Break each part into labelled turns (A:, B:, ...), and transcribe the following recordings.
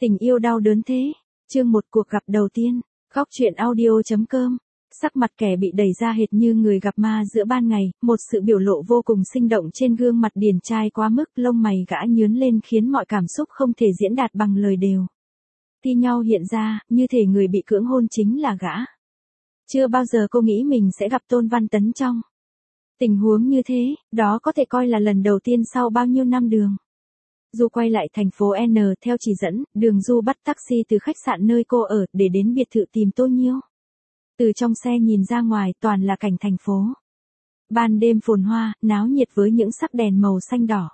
A: Tình yêu đau đớn thế. Chương 1 cuộc gặp đầu tiên. Góc truyện audio.com. Sắc mặt kẻ bị đẩy ra hệt như người gặp ma giữa ban ngày, một sự biểu lộ vô cùng sinh động trên gương mặt điển trai quá mức, lông mày gã nhướn lên khiến mọi cảm xúc không thể diễn đạt bằng lời đều. Thi nhau hiện ra, như thể người bị cưỡng hôn chính là gã. Chưa bao giờ cô nghĩ mình sẽ gặp Tôn Văn Tấn trong tình huống như thế, đó có thể coi là lần đầu tiên sau bao nhiêu năm đường. Du quay lại thành phố N theo chỉ dẫn, Đường Du bắt taxi từ khách sạn nơi cô ở để đến biệt thự tìm Tô Nhiêu. Từ trong xe nhìn ra ngoài toàn là cảnh thành phố. Ban đêm phồn hoa, náo nhiệt với những sắc đèn màu xanh đỏ.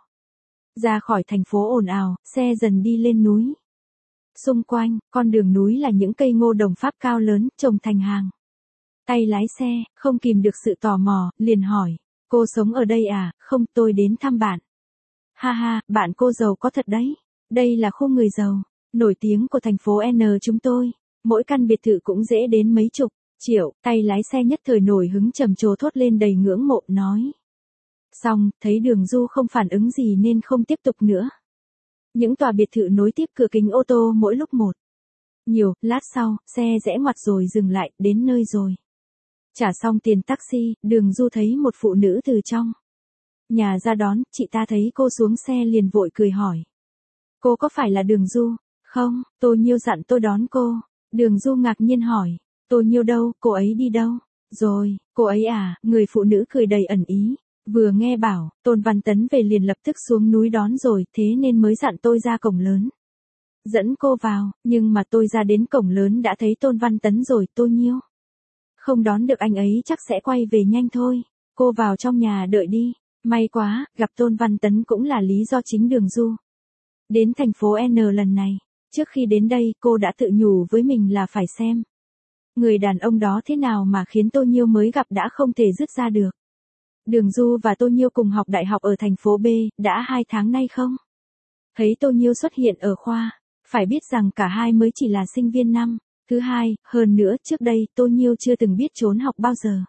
A: Ra khỏi thành phố ồn ào, xe dần đi lên núi. Xung quanh, con đường núi là những cây ngô đồng Pháp cao lớn, trồng thành hàng. Tay lái xe, không kìm được sự tò mò, liền hỏi, cô sống ở đây à? Không, tôi đến thăm bạn. Ha ha, bạn cô giàu có thật đấy. Đây là khu người giàu, nổi tiếng của thành phố N chúng tôi. Mỗi căn biệt thự cũng dễ đến mấy chục triệu. Tay lái xe nhất thời nổi hứng trầm trồ thốt lên đầy ngưỡng mộ, nói. Xong, thấy Đường Du không phản ứng gì nên không tiếp tục nữa. Những tòa biệt thự nối tiếp cửa kính ô tô mỗi lúc một. Nhiều, lát sau, xe rẽ ngoặt rồi dừng lại, đến nơi rồi. Trả xong tiền taxi, Đường Du thấy một phụ nữ từ trong nhà ra đón, chị ta thấy cô xuống xe liền vội cười hỏi. Cô có phải là Đường Du? Không, Tô Nhiêu dặn tôi đón cô. Đường Du ngạc nhiên hỏi. Tô Nhiêu đâu, cô ấy đi đâu? Rồi, cô ấy à, người phụ nữ cười đầy ẩn ý. Vừa nghe bảo, Tôn Văn Tấn về liền lập tức xuống núi đón rồi, thế nên mới dặn tôi ra cổng lớn. Dẫn cô vào, nhưng mà tôi ra đến cổng lớn đã thấy Tôn Văn Tấn rồi. Tô Nhiêu không đón được anh ấy chắc sẽ quay về nhanh thôi. Cô vào trong nhà đợi đi. May quá, gặp Tôn Văn Tấn cũng là lý do chính Đường Du đến thành phố N lần này. Trước khi đến đây cô đã tự nhủ với mình là phải xem người đàn ông đó thế nào mà khiến Tô Nhiêu mới gặp đã không thể dứt ra được. Đường Du và Tô Nhiêu cùng học đại học ở thành phố B, đã 2 tháng nay không? Thấy Tô Nhiêu xuất hiện ở khoa, phải biết rằng cả hai mới chỉ là sinh viên năm thứ 2, hơn nữa trước đây Tô Nhiêu chưa từng biết trốn học bao giờ.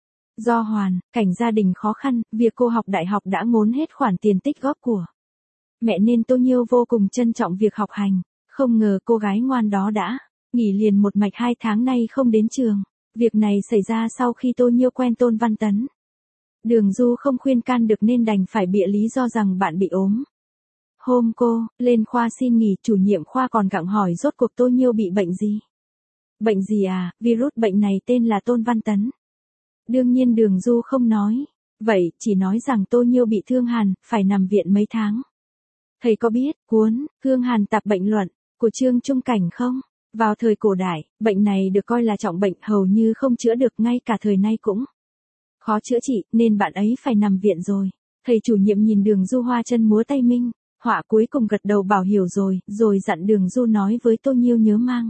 A: Do hoàn cảnh gia đình khó khăn, việc cô học đại học đã ngốn hết khoản tiền tích góp của mẹ nên Tô Nhiêu vô cùng trân trọng việc học hành. Không ngờ cô gái ngoan đó đã nghỉ liền một mạch 2 tháng nay không đến trường. Việc này xảy ra sau khi Tô Nhiêu quen Tôn Văn Tấn. Đường Du không khuyên can được nên đành phải bịa lý do rằng bạn bị ốm. Hôm cô lên khoa xin nghỉ, chủ nhiệm khoa còn gặng hỏi rốt cuộc Tô Nhiêu bị bệnh gì. Bệnh gì à? Virus bệnh này tên là Tôn Văn Tấn. Đương nhiên Đường Du không nói. Vậy, chỉ nói rằng Tô Nhiêu bị thương hàn, phải nằm viện mấy tháng. Thầy có biết cuốn Thương Hàn Tạp Bệnh Luận của Trương Trung Cảnh không? Vào thời cổ đại, bệnh này được coi là trọng bệnh, hầu như không chữa được, ngay cả thời nay cũng khó chữa trị, nên bạn ấy phải nằm viện rồi. Thầy chủ nhiệm nhìn Đường Du hoa chân múa tay minh họa, cuối cùng gật đầu bảo hiểu rồi dặn Đường Du nói với Tô Nhiêu nhớ mang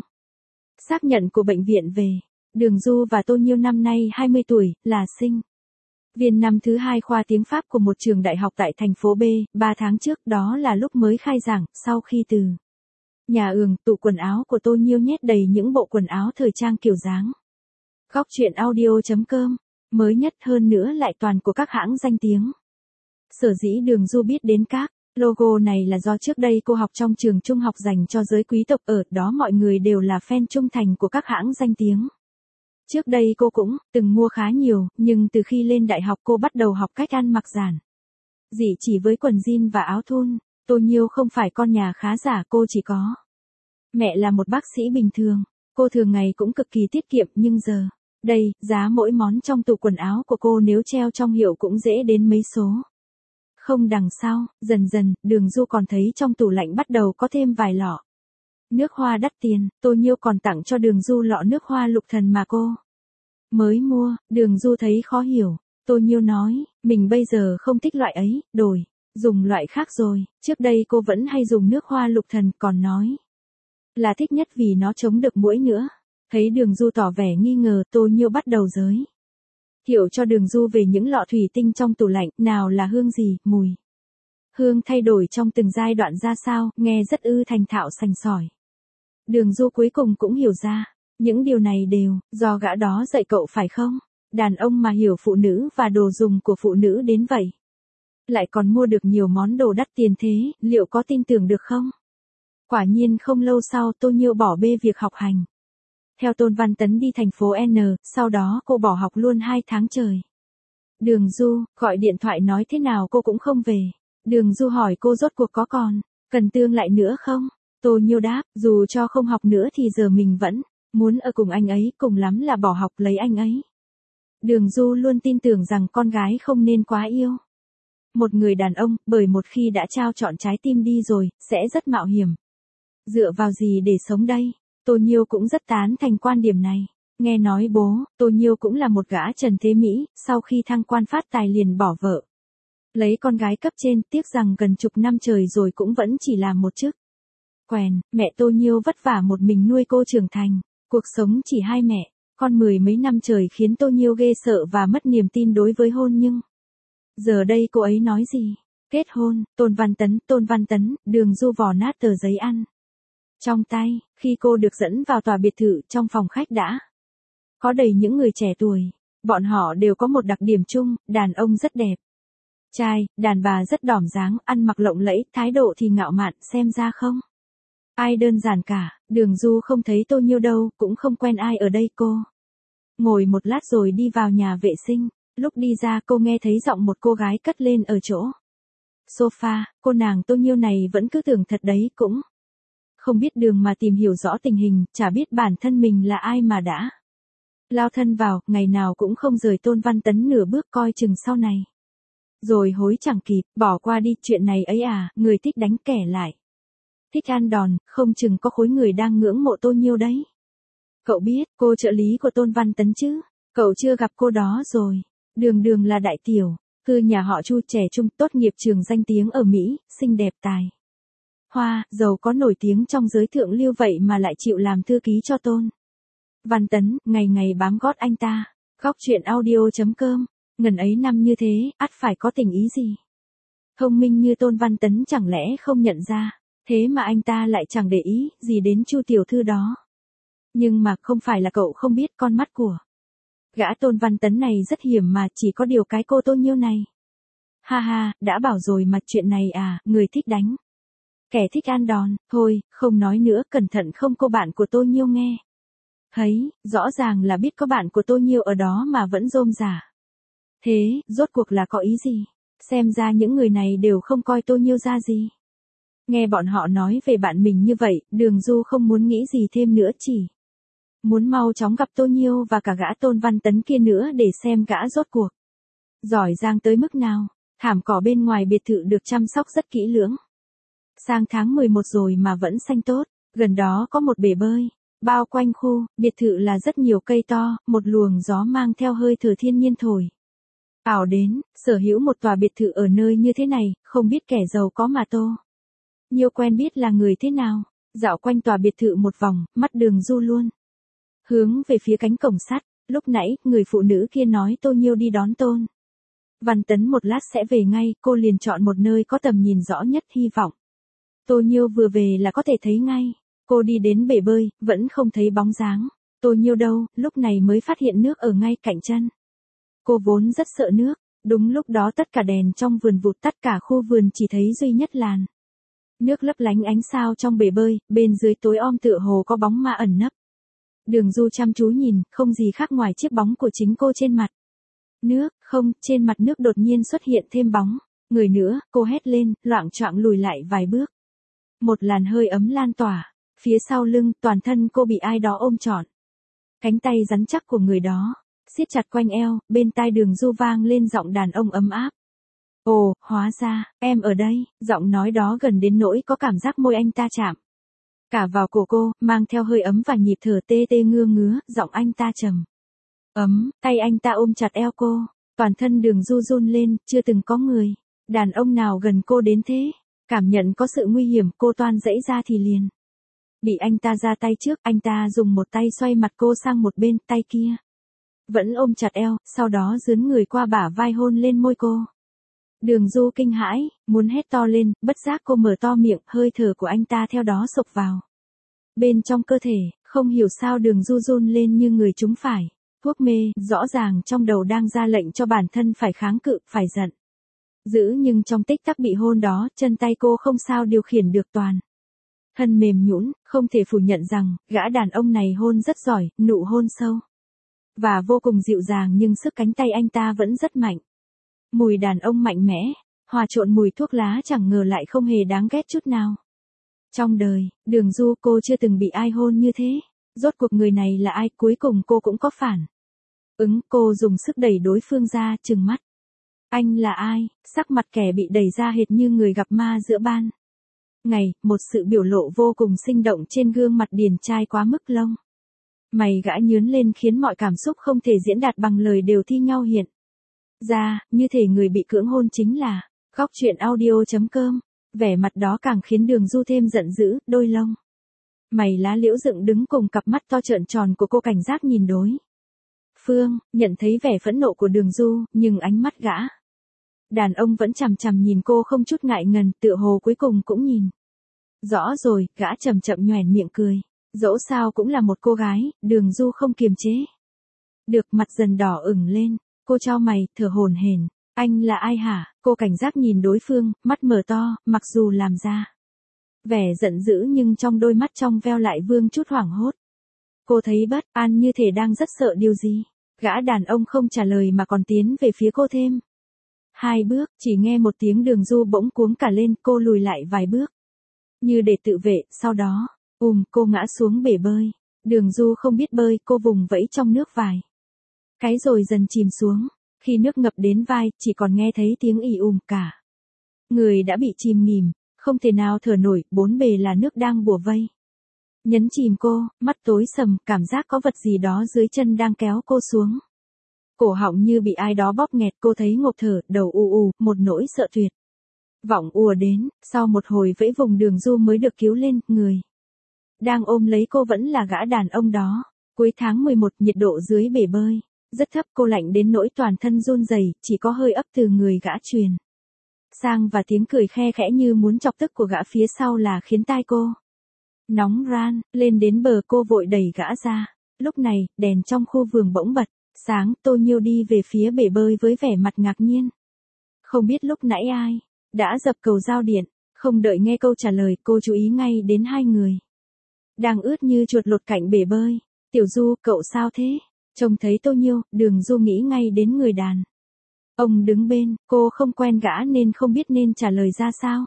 A: xác nhận của bệnh viện về. Đường Du và Tô Nhiêu năm nay 20 tuổi, là sinh viên năm thứ 2 khoa tiếng Pháp của một trường đại học tại thành phố B. 3 tháng trước đó là lúc mới khai giảng, sau khi từ nhà tủ quần áo của Tô Nhiêu nhét đầy những bộ quần áo thời trang kiểu dáng. Góc truyện audio.com, mới nhất hơn nữa lại toàn của các hãng danh tiếng. Sở dĩ Đường Du biết đến các logo này là do trước đây cô học trong trường trung học dành cho giới quý tộc, ở đó mọi người đều là fan trung thành của các hãng danh tiếng. Trước đây cô cũng từng mua khá nhiều, nhưng từ khi lên đại học cô bắt đầu học cách ăn mặc giản dị chỉ với quần jean và áo thun. Tô Nhiêu không phải con nhà khá giả, cô chỉ có mẹ là một bác sĩ bình thường. Cô thường ngày cũng cực kỳ tiết kiệm, nhưng giờ đây, giá mỗi món trong tủ quần áo của cô nếu treo trong hiệu cũng dễ đến mấy số. Không đằng sau, dần dần, Đường Du còn thấy trong tủ lạnh bắt đầu có thêm vài lọ nước hoa đắt tiền. Tô Nhiêu còn tặng cho Đường Du lọ nước hoa Lục Thần mà cô mới mua. Đường Du thấy khó hiểu. Tô Nhiêu nói, mình bây giờ không thích loại ấy, đổi dùng loại khác rồi. Trước đây cô vẫn hay dùng nước hoa Lục Thần, còn nói là thích nhất vì nó chống được muỗi nữa. Thấy Đường Du tỏ vẻ nghi ngờ, Tô Nhiêu bắt đầu giới thiệu cho Đường Du về những lọ thủy tinh trong tủ lạnh, nào là hương gì, mùi hương thay đổi trong từng giai đoạn ra sao, nghe rất thành thạo sành sỏi. Đường Du cuối cùng cũng hiểu ra, những điều này đều do gã đó dạy cậu phải không? Đàn ông mà hiểu phụ nữ và đồ dùng của phụ nữ đến vậy, lại còn mua được nhiều món đồ đắt tiền thế, liệu có tin tưởng được không? Quả nhiên không lâu sau Tô Nhiêu bỏ bê việc học hành. Theo Tôn Văn Tấn đi thành phố N, sau đó cô bỏ học luôn 2 tháng trời. Đường Du, gọi điện thoại nói thế nào cô cũng không về. Đường Du hỏi cô rốt cuộc có còn, cần tương lại nữa không? Tô Nhiêu đáp, dù cho không học nữa thì giờ mình vẫn muốn ở cùng anh ấy, cùng lắm là bỏ học lấy anh ấy. Đường Du luôn tin tưởng rằng con gái không nên quá yêu một người đàn ông, bởi một khi đã trao chọn trái tim đi rồi, sẽ rất mạo hiểm. Dựa vào gì để sống đây? Tô Nhiêu cũng rất tán thành quan điểm này. Nghe nói bố, Tô Nhiêu cũng là một gã Trần Thế Mỹ, sau khi thăng quan phát tài liền bỏ vợ. Lấy con gái cấp trên, tiếc rằng gần chục năm trời rồi cũng vẫn chỉ là một chức quèn, mẹ Tô Nhiêu vất vả một mình nuôi cô trưởng thành, cuộc sống chỉ hai mẹ, con 10 mấy năm trời khiến Tô Nhiêu ghê sợ và mất niềm tin đối với hôn nhân. Giờ đây cô ấy nói gì? Kết hôn, Tôn Văn Tấn, Đường Du vò nát tờ giấy ăn trong tay, khi cô được dẫn vào tòa biệt thự, trong phòng khách đã có đầy những người trẻ tuổi, bọn họ đều có một đặc điểm chung, đàn ông rất đẹp trai, đàn bà rất đỏm dáng, ăn mặc lộng lẫy, thái độ thì ngạo mạn, xem ra không ai đơn giản cả. Đường Du không thấy Tô Nhiêu đâu, cũng không quen ai ở đây. Cô ngồi một lát rồi đi vào nhà vệ sinh, lúc đi ra cô nghe thấy giọng một cô gái cất lên ở chỗ sofa. Cô nàng Tô Nhiêu này vẫn cứ tưởng thật đấy, cũng không biết đường mà tìm hiểu rõ tình hình, chả biết bản thân mình là ai mà đã lao thân vào, ngày nào cũng không rời Tôn Văn Tấn nửa bước, coi chừng sau này rồi hối chẳng kịp. Bỏ qua đi, chuyện này ấy à, người thích đánh kẻ lại thích ăn đòn, không chừng có khối người đang ngưỡng mộ Tô Nhiêu đấy. Cậu biết cô trợ lý của Tôn Văn Tấn chứ? Cậu chưa gặp cô đó rồi. Đường là đại tiểu thư nhà họ Chu, trẻ trung, tốt nghiệp trường danh tiếng ở Mỹ, xinh đẹp tài hoa, giàu có, nổi tiếng trong giới thượng lưu, vậy mà lại chịu làm thư ký cho Tôn Văn Tấn, ngày ngày bám gót anh ta. Góc truyện audio.com. Ngần ấy năm như thế, ắt phải có tình ý gì. Thông minh như Tôn Văn Tấn chẳng lẽ không nhận ra, thế mà anh ta lại chẳng để ý gì đến Chu tiểu thư đó. Nhưng mà không phải là cậu không biết, con mắt của gã Tôn Văn Tấn này rất hiểm mà, chỉ có điều cái cô Tô Nhiêu này. Ha ha, đã bảo rồi mà, chuyện này à, người thích đánh kẻ thích ăn đòn, thôi, không nói nữa, cẩn thận không cô bạn của Tô Nhiêu nghe thấy, rõ ràng là biết có bạn của Tô Nhiêu ở đó mà vẫn rôm rả. Thế, rốt cuộc là có ý gì? Xem ra những người này đều không coi Tô Nhiêu ra gì. Nghe bọn họ nói về bạn mình như vậy, Đường Du không muốn nghĩ gì thêm nữa, chỉ muốn mau chóng gặp Tô Nhiêu và cả gã Tôn Văn Tấn kia nữa để xem gã rốt cuộc giỏi giang tới mức nào. Thảm cỏ bên ngoài biệt thự được chăm sóc rất kỹ lưỡng. Sang tháng 11 rồi mà vẫn xanh tốt, gần đó có một bể bơi. Bao quanh khu biệt thự là rất nhiều cây to, một luồng gió mang theo hơi thở thiên nhiên thổi ảo đến. Sở hữu một tòa biệt thự ở nơi như thế này, không biết kẻ giàu có mà Tô Nhiêu quen biết là người thế nào. Dạo quanh tòa biệt thự một vòng, mắt Đường Du luôn hướng về phía cánh cổng sắt. Lúc nãy, người phụ nữ kia nói Tô Nhiêu đi đón Tôn Văn Tấn một lát sẽ về ngay, cô liền chọn một nơi có tầm nhìn rõ nhất, hy vọng Tô Nhiêu vừa về là có thể thấy ngay. Cô đi đến bể bơi, vẫn không thấy bóng dáng Tô Nhiêu đâu, lúc này mới phát hiện nước ở ngay cạnh chân. Cô vốn rất sợ nước. Đúng lúc đó tất cả đèn trong vườn vụt tắt, cả khu vườn chỉ thấy duy nhất làn nước lấp lánh ánh sao trong bể bơi, bên dưới tối om tựa hồ có bóng ma ẩn nấp. Đường Du chăm chú nhìn, không gì khác ngoài chiếc bóng của chính cô trên mặt nước. Không, trên mặt nước đột nhiên xuất hiện thêm bóng người nữa. Cô hét lên, loạng choạng lùi lại vài bước. Một làn hơi ấm lan tỏa phía sau lưng, toàn thân cô bị ai đó ôm trọn. Cánh tay rắn chắc của người đó siết chặt quanh eo, bên tai Đường Du vang lên giọng đàn ông ấm áp. Ồ, hóa ra, em ở đây. Giọng nói đó gần đến nỗi có cảm giác môi anh ta chạm cả vào cổ cô, mang theo hơi ấm và nhịp thở tê tê ngưa ngứa. Giọng anh ta trầm ấm, tay anh ta ôm chặt eo cô. Toàn thân Đường Du run lên, chưa từng có người đàn ông nào gần cô đến thế. Cảm nhận có sự nguy hiểm, cô toan giãy ra thì liền bị anh ta ra tay trước. Anh ta dùng một tay xoay mặt cô sang một bên, tay kia vẫn ôm chặt eo, sau đó dướn người qua bả vai hôn lên môi cô. Đường Du kinh hãi, muốn hét to lên, bất giác cô mở to miệng, hơi thở của anh ta theo đó xộc vào bên trong cơ thể. Không hiểu sao Đường Du run lên như người trúng phải thuốc mê, rõ ràng trong đầu đang ra lệnh cho bản thân phải kháng cự, phải giận dữ, nhưng trong tích tắc bị hôn đó, chân tay cô không sao điều khiển được, toàn Thân mềm nhũn, không thể phủ nhận rằng, gã đàn ông này hôn rất giỏi, nụ hôn sâu. Và vô cùng dịu dàng nhưng sức cánh tay anh ta vẫn rất mạnh. Mùi đàn ông mạnh mẽ, hòa trộn mùi thuốc lá chẳng ngờ lại không hề đáng ghét chút nào. Trong đời, Đường Du cô chưa từng bị ai hôn như thế. Rốt cuộc người này là ai, cuối cùng cô cũng có phản ứng, cô dùng sức đẩy đối phương ra, trừng mắt. Anh là ai? Sắc mặt kẻ bị đẩy ra hệt như người gặp ma giữa ban ngày, một sự biểu lộ vô cùng sinh động trên gương mặt điển trai quá mức lông mày gã nhướn lên khiến mọi cảm xúc không thể diễn đạt bằng lời đều thi nhau hiện ra, như thể người bị cưỡng hôn chính là Góc Truyện Audio.com. Vẻ mặt đó càng khiến Đường Du thêm giận dữ, đôi lông mày lá liễu dựng đứng cùng cặp mắt to trợn tròn của cô cảnh giác nhìn đối phương, nhận thấy vẻ phẫn nộ của Đường Du, nhưng ánh mắt gã đàn ông vẫn chằm chằm nhìn cô không chút ngại ngần, tựa hồ cuối cùng cũng nhìn rõ rồi, gã chậm chậm nhoẻn miệng cười. Dẫu sao cũng là một cô gái, Đường Du không kiềm chế được, mặt dần đỏ ửng lên, cô chau mày, thở hổn hển. Anh là ai hả? Cô cảnh giác nhìn đối phương, mắt mở to, mặc dù làm ra vẻ giận dữ nhưng trong đôi mắt trong veo lại vương chút hoảng hốt. Cô thấy bất an như thể đang rất sợ điều gì. Gã đàn ông không trả lời mà còn tiến về phía cô thêm 2 bước, chỉ nghe một tiếng Đường Du bỗng cuống cả lên, cô lùi lại vài bước như để tự vệ, sau đó cô ngã xuống bể bơi. Đường Du không biết bơi, cô vùng vẫy trong nước vài cái rồi dần chìm xuống. Khi nước ngập đến vai, chỉ còn nghe thấy tiếng ì cả người đã bị chìm nghỉm, không thể nào thở nổi, bốn bề là nước đang bủa vây nhấn chìm cô, mắt tối sầm, cảm giác có vật gì đó dưới chân đang kéo cô xuống. Cổ họng như bị ai đó bóp nghẹt, cô thấy ngộp thở, đầu một nỗi sợ tuyệt vọng ùa đến. Sau một hồi vẫy vùng, Đường Du mới được cứu lên, người đang ôm lấy cô vẫn là gã đàn ông đó. Cuối tháng 11, nhiệt độ dưới bể bơi rất thấp, cô lạnh đến nỗi toàn thân run rẩy, chỉ có hơi ấp từ người gã truyền sang và tiếng cười khe khẽ như muốn chọc tức của gã phía sau là khiến tai cô nóng ran lên đến bờ. Cô vội đẩy gã ra. Lúc này, đèn trong khu vườn bỗng bật sáng, Tô Nhiêu đi về phía bể bơi với vẻ mặt ngạc nhiên. Không biết lúc nãy ai đã dập cầu giao điện. Không đợi nghe câu trả lời, cô chú ý ngay đến 2 người đang ướt như chuột lột cạnh bể bơi. Tiểu Du, cậu sao thế? Trông thấy Tô Nhiêu, Đường Du nghĩ ngay đến người đàn ông đứng bên. Cô không quen gã nên không biết nên trả lời ra sao.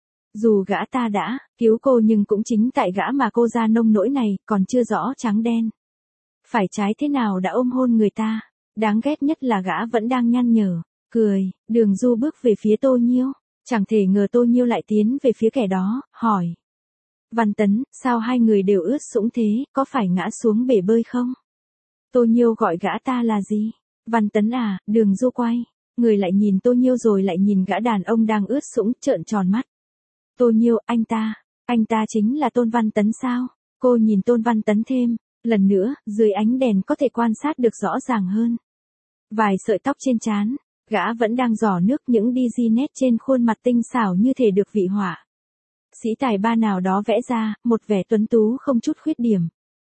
A: Dù gã ta đã cứu cô nhưng cũng chính tại gã mà cô ra nông nỗi này, còn chưa rõ trắng đen phải trái thế nào đã ôm hôn người ta. Đáng ghét nhất là gã vẫn đang nhăn nhở cười. Đường Du bước về phía Tô Nhiêu, chẳng thể ngờ Tô Nhiêu lại tiến về phía kẻ đó, hỏi: Văn Tấn, sao 2 người đều ướt sũng thế, có phải ngã xuống bể bơi không? Tô Nhiêu gọi gã ta là gì? Văn Tấn à? Đường Du quay người lại nhìn Tô Nhiêu rồi lại nhìn gã đàn ông đang ướt sũng, trợn tròn mắt. Tô Nhiêu, anh ta chính là Tôn Văn Tấn sao? Cô nhìn Tôn Văn Tấn thêm lần nữa, dưới ánh đèn có thể quan sát được rõ ràng hơn vài sợi tóc trên trán. Gã vẫn đang rỏ nước, những đi nét trên khuôn mặt tinh xảo như thể được vị họa sĩ tài ba nào đó vẽ ra, một vẻ tuấn tú không chút khuyết điểm.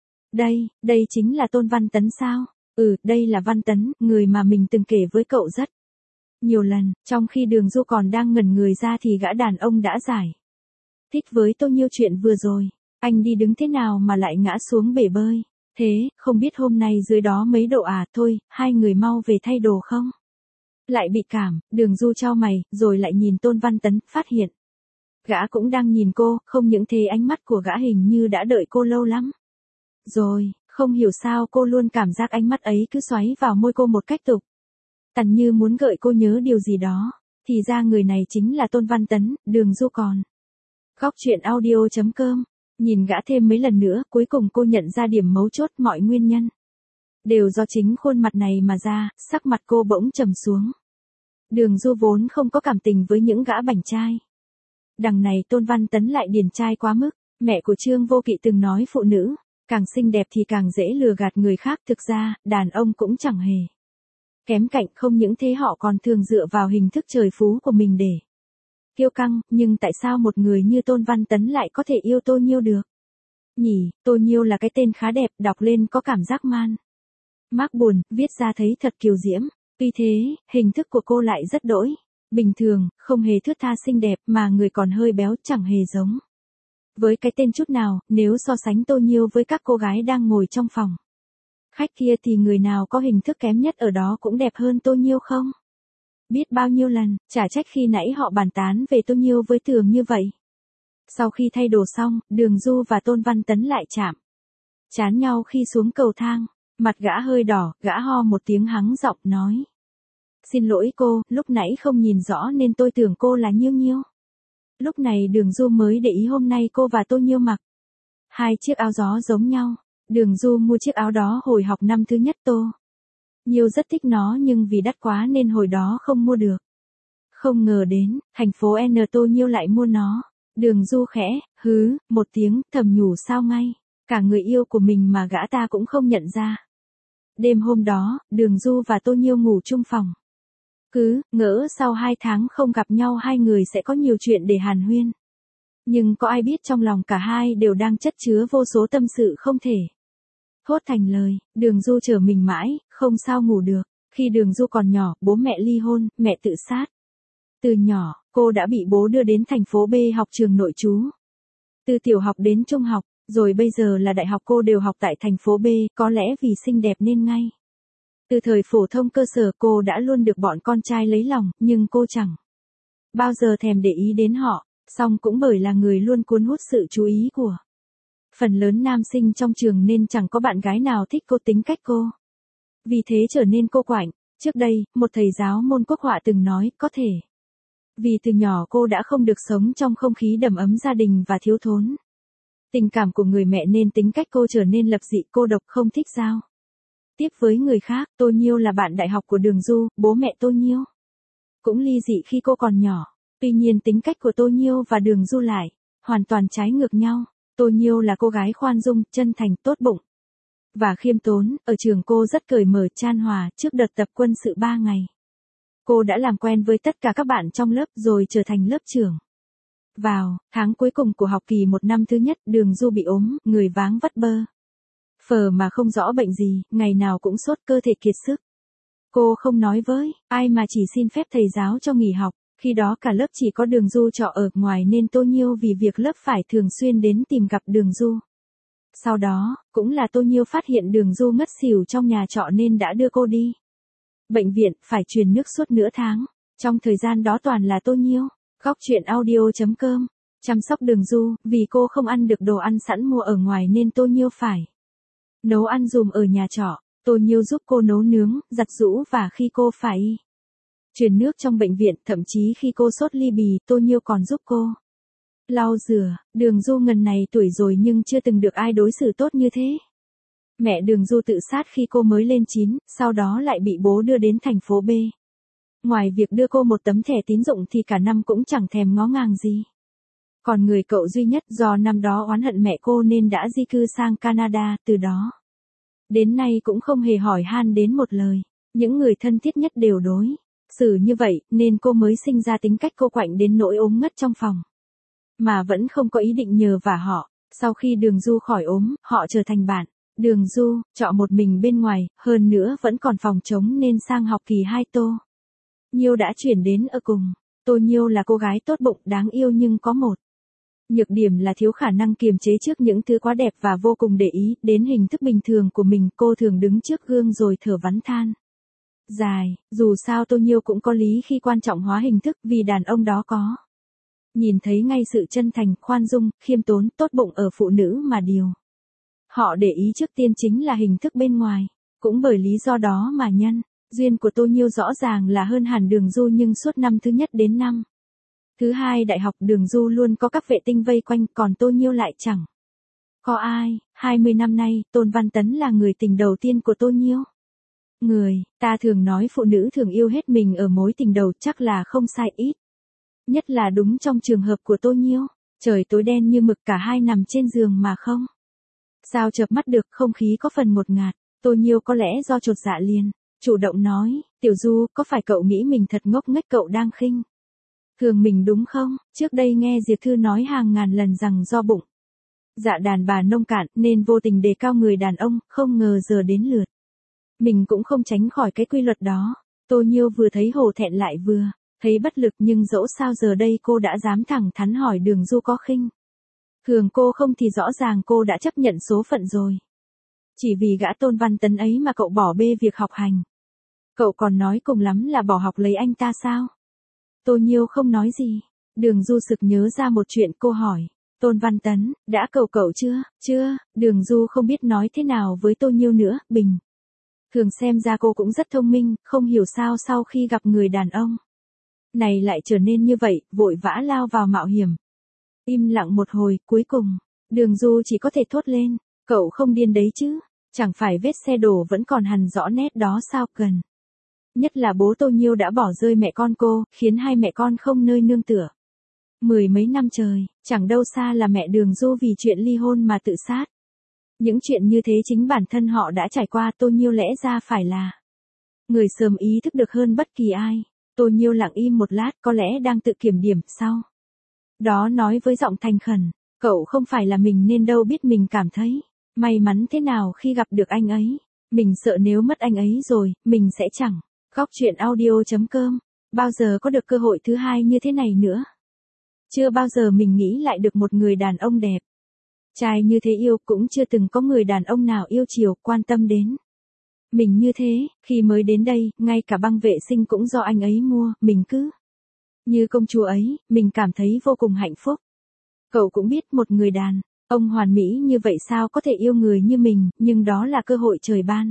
A: Đây chính là Tôn Văn Tấn sao? Đây là Văn Tấn, người mà mình từng kể với cậu rất nhiều lần. Trong khi Đường Du còn đang ngẩn người ra thì gã đàn ông đã giải thích với Tô Nhiêu chuyện vừa rồi. Anh đi đứng thế nào mà lại ngã xuống bể bơi? Thế, không biết hôm nay dưới đó mấy độ à? Thôi, 2 người mau về thay đồ không? Lại bị cảm. Đường Du chau mày, rồi lại nhìn Tôn Văn Tấn, phát hiện gã cũng đang nhìn cô, không những thế ánh mắt của gã hình như đã đợi cô lâu lắm rồi. Không hiểu sao cô luôn cảm giác ánh mắt ấy cứ xoáy vào môi cô một cách tục tằn, như muốn gợi cô nhớ điều gì đó. Thì ra người này chính là Tôn Văn Tấn. Đường Du còn Góc Truyện Audio.com nhìn gã thêm mấy lần nữa, cuối cùng cô nhận ra điểm mấu chốt, mọi nguyên nhân đều do chính khuôn mặt này mà ra. Sắc mặt cô bỗng trầm xuống. Đường Du vốn không có cảm tình với những gã bảnh trai. Đằng này Tôn Văn Tấn lại điển trai quá mức. Mẹ của Trương Vô Kỵ từng nói phụ nữ càng xinh đẹp thì càng dễ lừa gạt người khác. Thực ra, đàn ông cũng chẳng hề kém cạnh, không những thế họ còn thường dựa vào hình thức trời phú của mình để kiêu căng. Nhưng tại sao một người như Tôn Văn Tấn lại có thể yêu Tô Nhiêu được nhỉ? Tô Nhiêu là cái tên khá đẹp, đọc lên có cảm giác man mác buồn, viết ra thấy thật kiều diễm. Tuy thế, hình thức của cô lại rất đỗi bình thường, không hề thướt tha xinh đẹp, mà người còn hơi béo, chẳng hề giống Với cái tên chút nào, nếu so sánh Tô Nhiêu với các cô gái đang ngồi trong phòng khách kia thì người nào có hình thức kém nhất ở đó cũng đẹp hơn Tô Nhiêu không? Biết bao nhiêu lần, chả trách khi nãy họ bàn tán về Tô Nhiêu với Tường như vậy. Sau khi thay đồ xong, Đường Du và Tôn Văn Tấn lại chạm trán nhau khi xuống cầu thang. Mặt gã hơi đỏ, gã ho một tiếng hắng giọng nói. Xin lỗi cô, lúc nãy không nhìn rõ nên tôi tưởng cô là Nhiêu Nhiêu. Lúc này Đường Du mới để ý hôm nay cô và Tô Nhiêu mặc hai chiếc áo gió giống nhau. Đường Du mua chiếc áo đó hồi học năm thứ nhất. Tô Nhiêu rất thích nó nhưng vì đắt quá nên hồi đó không mua được. Không ngờ đến, thành phố N Tô Nhiêu lại mua nó. Đường Du khẽ, một tiếng, thầm nhủ sao ngay. Cả người yêu của mình mà gã ta cũng không nhận ra. Đêm hôm đó, Đường Du và Tô Nhiêu ngủ chung phòng. Cứ ngỡ sau 2 tháng không gặp nhau hai người sẽ có nhiều chuyện để hàn huyên. Nhưng có ai biết trong lòng cả hai đều đang chất chứa vô số tâm sự không thể thốt thành lời. Đường Du chờ mình mãi, không sao ngủ được. Khi Đường Du còn nhỏ, bố mẹ ly hôn, mẹ tự sát. Từ nhỏ, cô đã bị bố đưa đến thành phố B học trường nội trú. Từ tiểu học đến trung học, rồi bây giờ là đại học cô đều học tại thành phố B, có lẽ vì xinh đẹp nên ngay. Từ thời phổ thông cơ sở cô đã luôn được bọn con trai lấy lòng, nhưng cô chẳng bao giờ thèm để ý đến họ, song cũng bởi là người luôn cuốn hút sự chú ý của phần lớn nam sinh trong trường nên chẳng có bạn gái nào thích cô tính cách cô. Vì thế trở nên cô quạnh. Trước đây, một thầy giáo môn quốc họa từng nói, có thể vì từ nhỏ cô đã không được sống trong không khí đầm ấm gia đình và thiếu thốn tình cảm của người mẹ nên tính cách cô trở nên lập dị, cô độc, không thích giao tiếp với người khác. Tô Nhiêu là bạn đại học của Đường Du, bố mẹ Tô Nhiêu cũng ly dị khi cô còn nhỏ. Tuy nhiên tính cách của Tô Nhiêu và Đường Du lại hoàn toàn trái ngược nhau. Tô Nhiêu là cô gái khoan dung, chân thành, tốt bụng và khiêm tốn. Ở trường cô rất cởi mở, chan hòa. Trước đợt tập quân sự 3 ngày, cô đã làm quen với tất cả các bạn trong lớp rồi trở thành lớp trưởng. Vào tháng cuối cùng của học kỳ 1 năm thứ nhất, Đường Du bị ốm, người váng vắt bơ phờ mà không rõ bệnh gì, ngày nào cũng sốt, cơ thể kiệt sức. Cô không nói với ai mà chỉ xin phép thầy giáo cho nghỉ học. Khi đó cả lớp chỉ có Đường Du trọ ở ngoài nên Tô Nhiêu vì việc lớp phải thường xuyên đến tìm gặp Đường Du. Sau đó, cũng là Tô Nhiêu phát hiện Đường Du ngất xỉu trong nhà trọ nên đã đưa cô đi bệnh viện, phải truyền nước suốt nửa tháng. Trong thời gian đó toàn là Tô Nhiêu khóc. Chuyện audio.com chăm sóc Đường Du. Vì cô không ăn được đồ ăn sẵn mua ở ngoài nên Tô Nhiêu phải nấu ăn dùm ở nhà trọ. Tô Nhiêu giúp cô nấu nướng, giặt giũ và khi cô phải truyền nước trong bệnh viện, thậm chí khi cô sốt ly bì, Tô Nhiêu còn giúp cô lau rửa. Đường Du ngần này tuổi rồi nhưng chưa từng được ai đối xử tốt như thế. Mẹ Đường Du tự sát khi cô mới lên 9, sau đó lại bị bố đưa đến thành phố B. Ngoài việc đưa cô một tấm thẻ tín dụng thì cả năm cũng chẳng thèm ngó ngàng gì. Còn người cậu duy nhất do năm đó oán hận mẹ cô nên đã di cư sang Canada, từ đó đến nay cũng không hề hỏi han đến một lời. Những người thân thiết nhất đều đối xử như vậy, nên cô mới sinh ra tính cách cô quạnh đến nỗi ốm ngất trong phòng. Mà vẫn không có ý định nhờ vả họ. Sau khi Đường Du khỏi ốm, họ trở thành bạn. Đường Du trọ một mình bên ngoài, hơn nữa vẫn còn phòng trống nên sang học kỳ 2 Tô Nhiêu đã chuyển đến ở cùng. Tô Nhiêu là cô gái tốt bụng, đáng yêu nhưng có một nhược điểm là thiếu khả năng kiềm chế trước những thứ quá đẹp và vô cùng để ý đến hình thức bình thường của mình. Cô thường đứng trước gương rồi thở vắn than dài. Dù sao Tô Nhiêu cũng có lý khi quan trọng hóa hình thức, vì đàn ông đó có nhìn thấy ngay sự chân thành, khoan dung, khiêm tốn, tốt bụng ở phụ nữ mà điều họ để ý trước tiên chính là hình thức bên ngoài. Cũng bởi lý do đó mà nhân duyên của Tô Nhiêu rõ ràng là hơn hẳn Đường Du, nhưng suốt năm thứ nhất đến năm thứ 2 đại học, Đường Du luôn có các vệ tinh vây quanh, còn Tô Nhiêu lại chẳng có ai. 20 năm nay, Tôn Văn Tấn là người tình đầu tiên của Tô Nhiêu. Người ta thường nói phụ nữ thường yêu hết mình ở mối tình đầu, chắc là không sai, ít nhất là đúng trong trường hợp của Tô Nhiêu. Trời tối đen như mực, cả hai nằm trên giường mà không sao chợp mắt được, không khí có phần ngột ngạt. Tô Nhiêu có lẽ do chột dạ liền chủ động nói, Tiểu Du, có phải cậu nghĩ mình thật ngốc nghếch, cậu đang khinh thường mình đúng không? Trước đây nghe Diệp Thư nói hàng ngàn lần rằng do bụng dạ đàn bà nông cạn nên vô tình đề cao người đàn ông, không ngờ giờ đến lượt mình cũng không tránh khỏi cái quy luật đó. Tô Nhiêu vừa thấy hổ thẹn lại vừa thấy bất lực, nhưng dẫu sao giờ đây cô đã dám thẳng thắn hỏi Đường Du có khinh Thường cô không thì rõ ràng cô đã chấp nhận số phận rồi. Chỉ vì gã Tôn Văn Tấn ấy mà cậu bỏ bê việc học hành. Cậu còn nói cùng lắm là bỏ học lấy anh ta sao? Tô Nhiêu không nói gì. Đường Du sực nhớ ra một chuyện, cô hỏi. Tôn Văn Tấn, đã cầu cậu chưa? Chưa, Đường Du không biết nói thế nào với Tô Nhiêu nữa, bình. Thường xem ra cô cũng rất thông minh, không hiểu sao sau khi gặp người đàn ông này lại trở nên như vậy, vội vã lao vào mạo hiểm. Im lặng một hồi, cuối cùng, Đường Du chỉ có thể thốt lên, cậu không điên đấy chứ, chẳng phải vết xe đổ vẫn còn hằn rõ nét đó sao cần. Nhất là bố Tô Nhiêu đã bỏ rơi mẹ con cô, khiến hai mẹ con không nơi nương tựa. 10 mấy năm trời, chẳng đâu xa là mẹ Đường Du vì chuyện ly hôn mà tự sát. Những chuyện như thế chính bản thân họ đã trải qua, Tô Nhiêu lẽ ra phải là người sớm ý thức được hơn bất kỳ ai. Tô Nhiêu lặng im một lát, có lẽ đang tự kiểm điểm, sau đó nói với giọng thành khẩn, cậu không phải là mình nên đâu, biết mình cảm thấy may mắn thế nào khi gặp được anh ấy. Mình sợ nếu mất anh ấy rồi, mình sẽ chẳng Góc Chuyện Audio.com bao giờ có được cơ hội thứ hai như thế này nữa. Chưa bao giờ mình nghĩ lại được một người đàn ông đẹp trai như thế yêu, cũng chưa từng có người đàn ông nào yêu chiều, quan tâm đến mình như thế. Khi mới đến đây, ngay cả băng vệ sinh cũng do anh ấy mua, mình cứ như công chúa ấy, mình cảm thấy vô cùng hạnh phúc. Cậu cũng biết một người đàn ông hoàn mỹ như vậy sao có thể yêu người như mình, nhưng đó là cơ hội trời ban.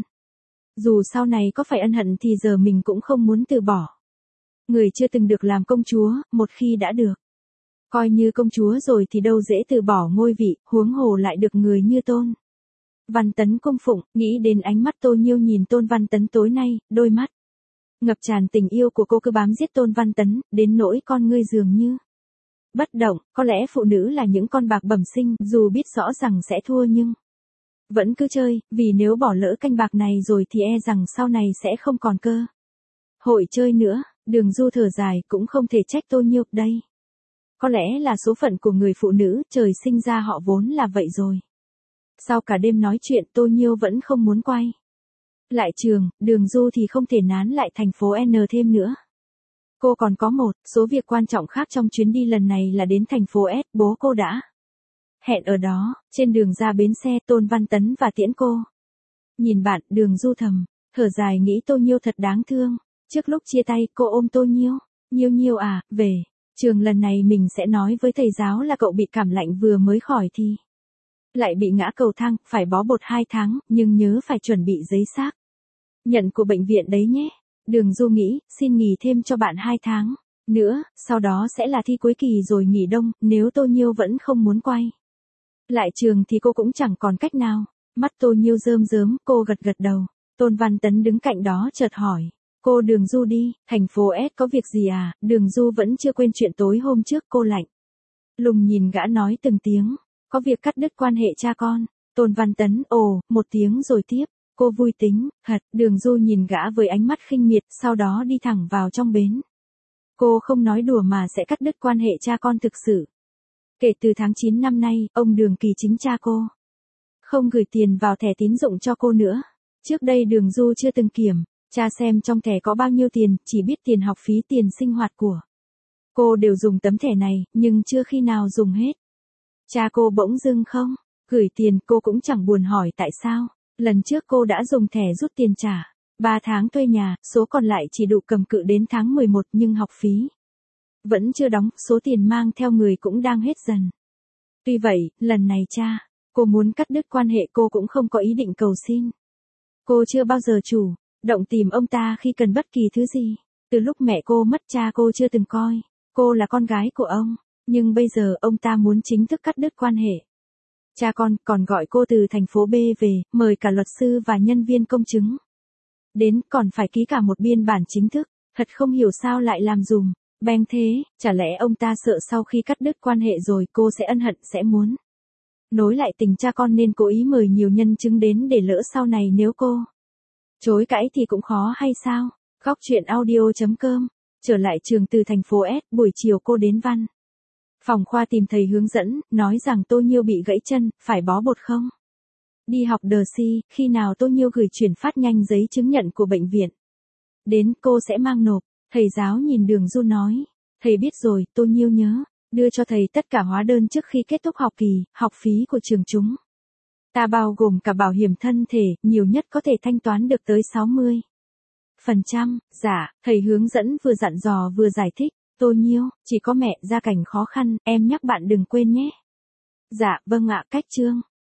A: Dù sau này có phải ân hận thì giờ mình cũng không muốn từ bỏ. Người chưa từng được làm công chúa, một khi đã được coi như công chúa rồi thì đâu dễ từ bỏ ngôi vị, huống hồ lại được người như Tôn Văn Tấn cung phụng. Nghĩ đến ánh mắt Tô Nhiêu nhìn Tôn Văn Tấn tối nay, đôi mắt ngập tràn tình yêu của cô cứ bám giết Tôn Văn Tấn, đến nỗi con ngươi dường như bất động. Có lẽ phụ nữ là những con bạc bẩm sinh, dù biết rõ rằng sẽ thua nhưng vẫn cứ chơi, vì nếu bỏ lỡ canh bạc này rồi thì e rằng sau này sẽ không còn cơ hội chơi nữa. Đường Du thở dài, cũng không thể trách Tô Nhiêu đây. Có lẽ là số phận của người phụ nữ, trời sinh ra họ vốn là vậy rồi. Sau cả đêm nói chuyện, Tô Nhiêu vẫn không muốn quay lại trường. Đường Du thì không thể nán lại thành phố N thêm nữa. Cô còn có một số việc quan trọng khác trong chuyến đi lần này là đến thành phố S, bố cô đã hẹn ở đó. Trên đường ra bến xe, Tôn Văn Tấn và tiễn cô. Nhìn bạn, Đường Du thầm thở dài, nghĩ Tô Nhiêu thật đáng thương. Trước lúc chia tay, cô ôm Tô Nhiêu. Nhiêu Nhiêu à, về trường lần này mình sẽ nói với thầy giáo là cậu bị cảm lạnh, vừa mới khỏi thì lại bị ngã cầu thang, phải bó bột 2 tháng, nhưng nhớ phải chuẩn bị giấy xác nhận của bệnh viện đấy nhé. Đường Du nghĩ, xin nghỉ thêm cho bạn 2 tháng nữa, sau đó sẽ là thi cuối kỳ rồi nghỉ đông. Nếu Tô Nhiêu vẫn không muốn quay lại trường thì cô cũng chẳng còn cách nào. Mắt Tô Nhiêu rơm rớm, cô gật gật đầu. Tôn Văn Tấn đứng cạnh đó chợt hỏi, cô Đường Du đi, thành phố S có việc gì à? Đường Du vẫn chưa quên chuyện tối hôm trước, cô lạnh lùng nhìn gã nói từng tiếng, có việc cắt đứt quan hệ cha con. Tôn Văn Tấn ồ một tiếng rồi tiếp, cô vui tính, thật. Đường Du nhìn gã với ánh mắt khinh miệt, sau đó đi thẳng vào trong bến. Cô không nói đùa mà sẽ cắt đứt quan hệ cha con thực sự. Kể từ tháng 9 năm nay, ông Đường Kỳ, chính cha cô, không gửi tiền vào thẻ tín dụng cho cô nữa. Trước đây Đường Du chưa từng kiểm tra xem trong thẻ có bao nhiêu tiền, chỉ biết tiền học phí, tiền sinh hoạt của cô đều dùng tấm thẻ này, nhưng chưa khi nào dùng hết. Cha cô bỗng dưng không gửi tiền, cô cũng chẳng buồn hỏi tại sao. Lần trước cô đã dùng thẻ rút tiền trả 3 tháng thuê nhà, số còn lại chỉ đủ cầm cự đến tháng 11, nhưng học phí vẫn chưa đóng, số tiền mang theo người cũng đang hết dần. Tuy vậy, lần này cha cô muốn cắt đứt quan hệ, cô cũng không có ý định cầu xin. Cô chưa bao giờ chủ động tìm ông ta khi cần bất kỳ thứ gì. Từ lúc mẹ cô mất, cha cô chưa từng coi cô là con gái của ông. Nhưng bây giờ ông ta muốn chính thức cắt đứt quan hệ cha con, còn gọi cô từ thành phố B về, mời cả luật sư và nhân viên công chứng đến, còn phải ký cả một biên bản chính thức. Thật không hiểu sao lại làm dùm beng thế. Chả lẽ ông ta sợ sau khi cắt đứt quan hệ rồi cô sẽ ân hận, sẽ muốn nối lại tình cha con, nên cố ý mời nhiều nhân chứng đến để lỡ sau này nếu cô chối cãi thì cũng khó hay sao? Góc Chuyện Audio.com. Trở lại trường từ thành phố S, buổi chiều cô đến văn phòng khoa tìm thầy hướng dẫn, nói rằng Tô Nhiêu bị gãy chân, phải bó bột không đi học đờ si. Khi nào Tô Nhiêu gửi chuyển phát nhanh giấy chứng nhận của bệnh viện đến, cô sẽ mang nộp. Thầy giáo nhìn Đường Du nói, thầy biết rồi. Tô Nhiêu nhớ Đưa cho thầy tất cả hóa đơn trước khi kết thúc học kỳ, học phí của trường chúng. Ta bao gồm cả bảo hiểm thân thể, nhiều nhất có thể thanh toán được tới 60%. Dạ, thầy hướng dẫn vừa dặn dò vừa giải thích. Tôi Nhiêu, chỉ có mẹ gia cảnh khó khăn, em nhắc bạn đừng quên nhé. Dạ, vâng ạ, cách chương.